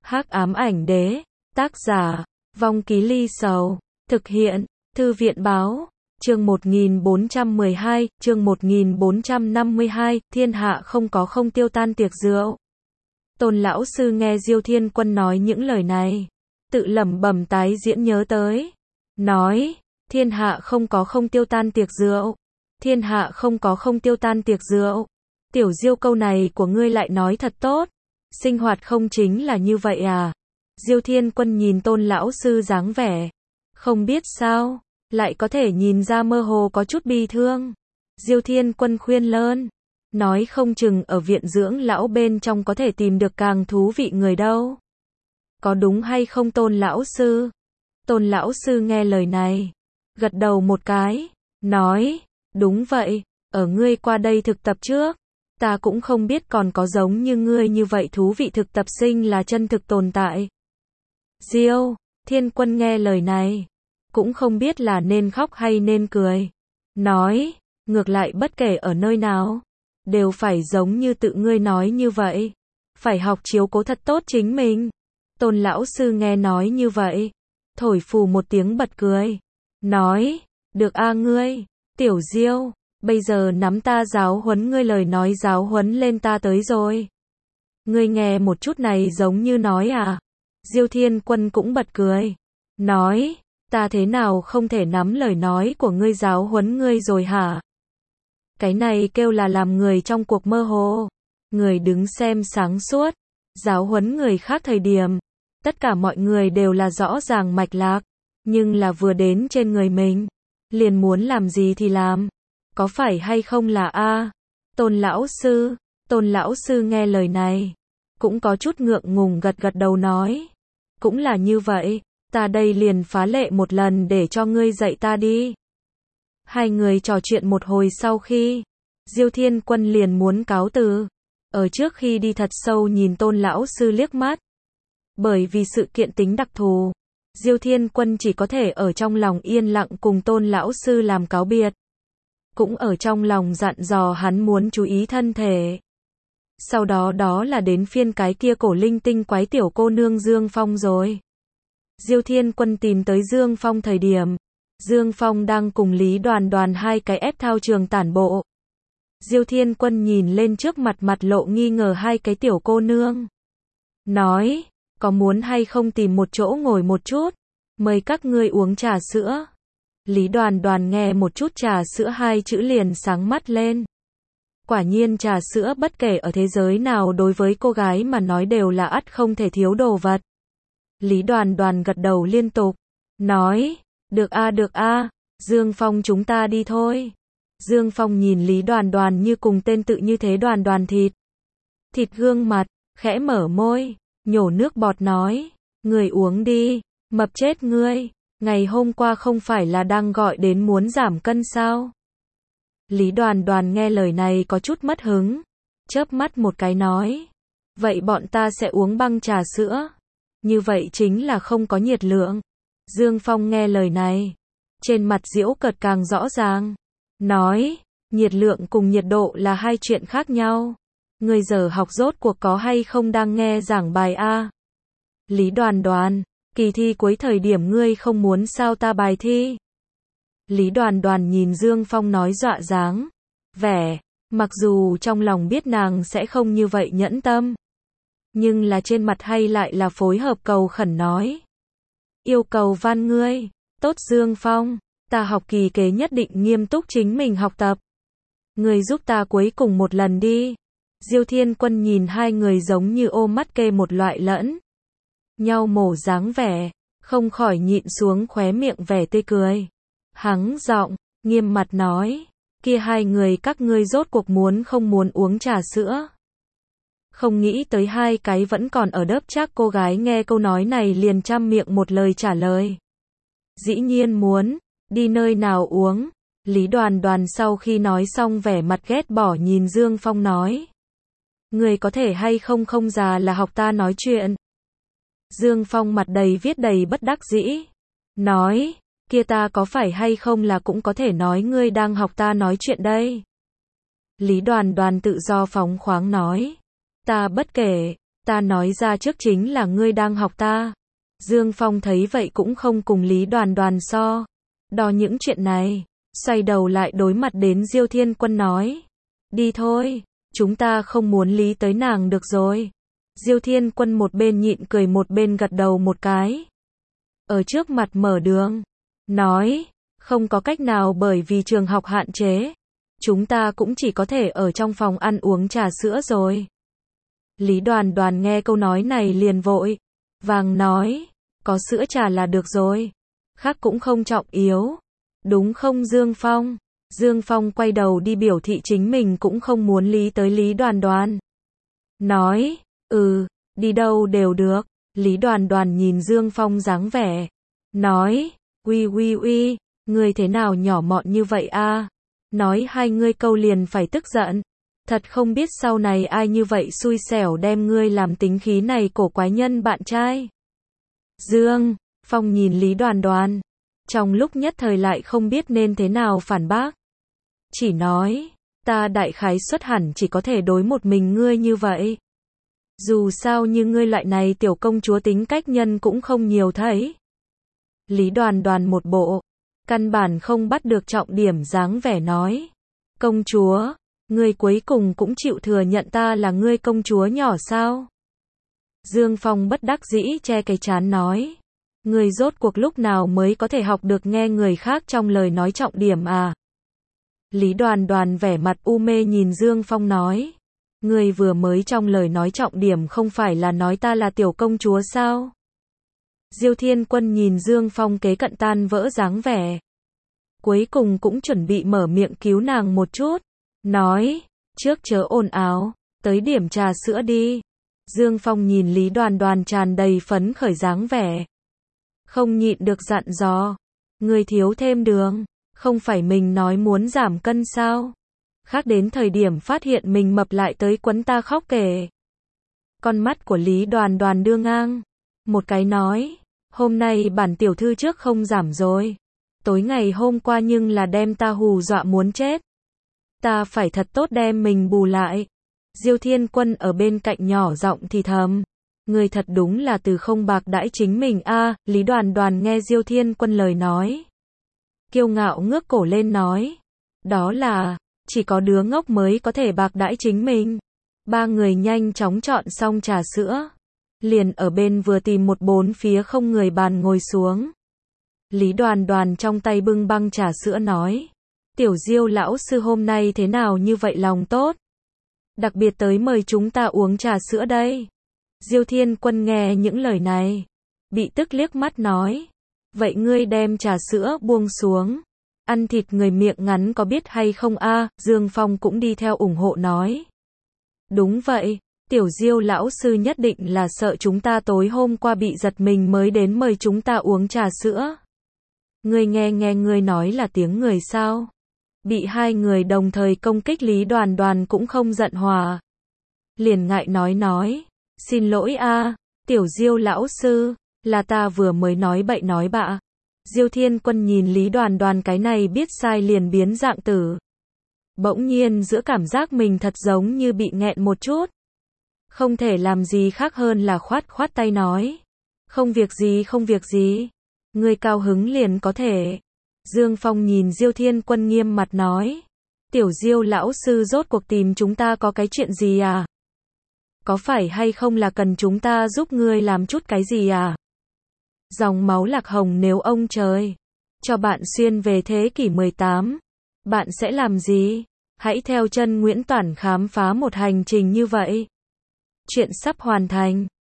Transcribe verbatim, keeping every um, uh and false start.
Hắc ám ảnh đế, tác giả, Vong Ký Ly Sầu, thực hiện, Thư viện báo, chương một nghìn bốn trăm mười hai, chương một nghìn bốn trăm năm mươi hai, thiên hạ không có không tiêu tan tiệc rượu. Tôn lão sư nghe Diêu Thiên Quân nói những lời này, tự lẩm bẩm tái diễn nhớ tới, nói, thiên hạ không có không tiêu tan tiệc rượu, thiên hạ không có không tiêu tan tiệc rượu. Tiểu Diêu, câu này của ngươi lại nói thật tốt, sinh hoạt không chính là như vậy à? Diêu Thiên Quân nhìn Tôn lão sư dáng vẻ, không biết sao, lại có thể nhìn ra mơ hồ có chút bi thương. Diêu Thiên Quân khuyên lơn, nói không chừng ở viện dưỡng lão bên trong có thể tìm được càng thú vị người đâu. Có đúng hay không Tôn lão sư? Tôn lão sư nghe lời này, gật đầu một cái, nói, đúng vậy, ở ngươi qua đây thực tập trước, ta cũng không biết còn có giống như ngươi như vậy thú vị thực tập sinh là chân thực tồn tại. Diêu Thiên Quân nghe lời này, cũng không biết là nên khóc hay nên cười. Nói, ngược lại bất kể ở nơi nào, đều phải giống như tự ngươi nói như vậy. Phải học chiếu cố thật tốt chính mình. Tôn lão sư nghe nói như vậy, thổi phù một tiếng bật cười. Nói, được a ngươi, Tiểu Diêu, bây giờ nắm ta giáo huấn ngươi, lời nói giáo huấn lên ta tới rồi. Ngươi nghe một chút này giống như nói à? Diêu Thiên Quân cũng bật cười. Nói, ta thế nào không thể nắm lời nói của ngươi giáo huấn ngươi rồi hả? Cái này kêu là làm người trong cuộc mơ hồ. Người đứng xem sáng suốt, giáo huấn người khác thời điểm, tất cả mọi người đều là rõ ràng mạch lạc, nhưng là vừa đến trên người mình, liền muốn làm gì thì làm. Có phải hay không là a? Tôn lão sư, Tôn lão sư nghe lời này, cũng có chút ngượng ngùng gật gật đầu nói, cũng là như vậy, ta đây liền phá lệ một lần để cho ngươi dạy ta đi. Hai người trò chuyện một hồi sau khi, Diêu Thiên Quân liền muốn cáo từ, ở trước khi đi thật sâu nhìn Tôn lão sư liếc mắt. Bởi vì sự kiện tính đặc thù, Diêu Thiên Quân chỉ có thể ở trong lòng yên lặng cùng Tôn lão sư làm cáo biệt. Cũng ở trong lòng dặn dò hắn muốn chú ý thân thể. Sau đó đó là đến phiên cái kia cổ linh tinh quái tiểu cô nương Dương Phong rồi. Diêu Thiên Quân tìm tới Dương Phong thời điểm, Dương Phong đang cùng Lý Đoàn Đoàn hai cái ép thao trường tản bộ. Diêu Thiên Quân nhìn lên trước mặt mặt lộ nghi ngờ hai cái tiểu cô nương. Nói, có muốn hay không tìm một chỗ ngồi một chút, mời các ngươi uống trà sữa. Lý Đoàn Đoàn nghe một chút trà sữa hai chữ liền sáng mắt lên. Quả nhiên trà sữa bất kể ở thế giới nào đối với cô gái mà nói đều là ắt không thể thiếu đồ vật. Lý Đoàn Đoàn gật đầu liên tục, nói, được a được a, Dương Phong chúng ta đi thôi. Dương Phong nhìn Lý Đoàn Đoàn như cùng tên tự như thế Đoàn Đoàn thịt. Thịt gương mặt, khẽ mở môi, nhổ nước bọt nói, người uống đi, mập chết ngươi. Ngày hôm qua không phải là đang gọi đến muốn giảm cân sao? Lý Đoàn Đoàn nghe lời này có chút mất hứng, chớp mắt một cái nói, vậy bọn ta sẽ uống băng trà sữa, như vậy chính là không có nhiệt lượng. Dương Phong nghe lời này, trên mặt giễu cợt càng rõ ràng, nói, nhiệt lượng cùng nhiệt độ là hai chuyện khác nhau. Ngươi giờ học rốt cuộc có hay không đang nghe giảng bài a? Lý Đoàn Đoàn, kỳ thi cuối thời điểm ngươi không muốn sao ta bài thi? Lý Đoàn Đoàn nhìn Dương Phong nói dọa dáng vẻ, mặc dù trong lòng biết nàng sẽ không như vậy nhẫn tâm, nhưng là trên mặt hay lại là phối hợp cầu khẩn nói, yêu cầu van ngươi, tốt Dương Phong, ta học kỳ kế nhất định nghiêm túc chính mình học tập. Ngươi giúp ta cuối cùng một lần đi. Diêu Thiên Quân nhìn hai người giống như ôm mắt kê một loại lẫn nhau mổ dáng vẻ, không khỏi nhịn xuống khóe miệng vẻ tươi cười. Hắng giọng, nghiêm mặt nói, kia hai người các ngươi rốt cuộc muốn không muốn uống trà sữa? Không nghĩ tới hai cái vẫn còn ở đớp chắc cô gái nghe câu nói này liền trăm miệng một lời trả lời. Dĩ nhiên muốn, đi nơi nào uống? Lý Đoàn Đoàn sau khi nói xong vẻ mặt ghét bỏ nhìn Dương Phong nói, người có thể hay không không già là học ta nói chuyện. Dương Phong mặt đầy viết đầy bất đắc dĩ, nói, kia ta có phải hay không là cũng có thể nói ngươi đang học ta nói chuyện đây. Lý Đoàn Đoàn tự do phóng khoáng nói, ta bất kể, Ta nói ra trước chính là ngươi đang học ta. Dương Phong thấy vậy cũng không cùng Lý Đoàn Đoàn so đo những chuyện này, xoay đầu lại đối mặt đến Diêu Thiên Quân nói. Đi thôi, chúng ta không muốn lý tới nàng được rồi. Diêu Thiên Quân một bên nhịn cười một bên gật đầu một cái. Ở trước mặt mở đường, nói, không có cách nào bởi vì trường học hạn chế. Chúng ta cũng chỉ có thể ở trong phòng ăn uống trà sữa rồi. Lý Đoàn Đoàn nghe câu nói này liền vội vàng nói, có sữa trà là được rồi, khác cũng không trọng yếu. Đúng không Dương Phong? Dương Phong quay đầu đi biểu thị chính mình cũng không muốn lý tới Lý Đoàn Đoàn. Nói, ừ, đi đâu đều được. Lý Đoàn Đoàn nhìn Dương Phong dáng vẻ. Nói, uy uy uy, ngươi thế nào nhỏ mọn như vậy a? Nói hai ngươi câu liền phải tức giận. Thật không biết sau này ai như vậy xui xẻo đem ngươi làm tính khí này cổ quái nhân bạn trai. Dương Phong nhìn Lý Đoàn Đoàn, trong lúc nhất thời lại không biết nên thế nào phản bác. Chỉ nói, ta đại khái suất hẳn chỉ có thể đối một mình ngươi như vậy. Dù sao như ngươi loại này tiểu công chúa tính cách nhân cũng không nhiều thấy. Lý Đoàn Đoàn một bộ, căn bản không bắt được trọng điểm dáng vẻ nói. Công chúa, ngươi cuối cùng cũng chịu thừa nhận ta là ngươi công chúa nhỏ sao? Dương Phong bất đắc dĩ che cái trán nói. Ngươi rốt cuộc lúc nào mới có thể học được nghe người khác trong lời nói trọng điểm à? Lý Đoàn Đoàn vẻ mặt u mê nhìn Dương Phong nói. Ngươi vừa mới trong lời nói trọng điểm không phải là nói ta là tiểu công chúa sao? Diêu Thiên Quân nhìn Dương Phong kế cận tan vỡ dáng vẻ. Cuối cùng cũng chuẩn bị mở miệng cứu nàng một chút. Nói, trước chớ ồn ào, tới điểm trà sữa đi. Dương Phong nhìn Lý Đoàn Đoàn tràn đầy phấn khởi dáng vẻ. Không nhịn được dặn dò. Ngươi thiếu thêm đường, không phải mình nói muốn giảm cân sao? Khác đến thời điểm phát hiện mình mập lại tới quấn ta khóc kể. Con mắt của Lý Đoàn Đoàn đưa ngang. Một cái nói, hôm nay bản tiểu thư trước không giảm rồi. Tối ngày hôm qua nhưng là đem ta hù dọa muốn chết. Ta phải thật tốt đem mình bù lại. Diêu Thiên Quân ở bên cạnh nhỏ giọng thì thầm. Người thật đúng là từ không bạc đãi chính mình a. À, Lý Đoàn Đoàn nghe Diêu Thiên Quân lời nói. Kiêu ngạo ngước cổ lên nói. Đó là, chỉ có đứa ngốc mới có thể bạc đãi chính mình. Ba người nhanh chóng chọn xong trà sữa. Liền ở bên vừa tìm một bốn phía không người bàn ngồi xuống. Lý Đoàn Đoàn trong tay bưng băng trà sữa nói. Tiểu Diêu lão sư hôm nay thế nào như vậy lòng tốt? Đặc biệt tới mời chúng ta uống trà sữa đây. Diêu Thiên Quân nghe những lời này, bị tức liếc mắt nói. Vậy ngươi đem trà sữa buông xuống. Ăn thịt người miệng ngắn có biết hay không a? À? Dương Phong cũng đi theo ủng hộ nói. Đúng vậy, tiểu Diêu lão sư nhất định là sợ chúng ta tối hôm qua bị giật mình mới đến mời chúng ta uống trà sữa. Ngươi nghe nghe ngươi nói là tiếng người sao? Bị hai người đồng thời công kích Lý Đoàn Đoàn cũng không giận hòa. Liền ngại nói nói. Xin lỗi a, à, tiểu Diêu lão sư, là ta vừa mới nói bậy nói bạ. Diêu Thiên Quân nhìn Lý Đoàn Đoàn cái này biết sai liền biến dạng tử. Bỗng nhiên giữa cảm giác mình thật giống như bị nghẹn một chút. Không thể làm gì khác hơn là khoát khoát tay nói. Không việc gì không việc gì. Người cao hứng liền có thể. Dương Phong nhìn Diêu Thiên Quân nghiêm mặt nói. Tiểu Diêu lão sư rốt cuộc tìm chúng ta có cái chuyện gì à? Có phải hay không là cần chúng ta giúp ngươi làm chút cái gì à? Dòng máu lạc hồng nếu ông trời cho bạn xuyên về thế kỷ mười tám, bạn sẽ làm gì? Hãy theo chân Nguyễn Toản khám phá một hành trình như vậy. Chuyện sắp hoàn thành.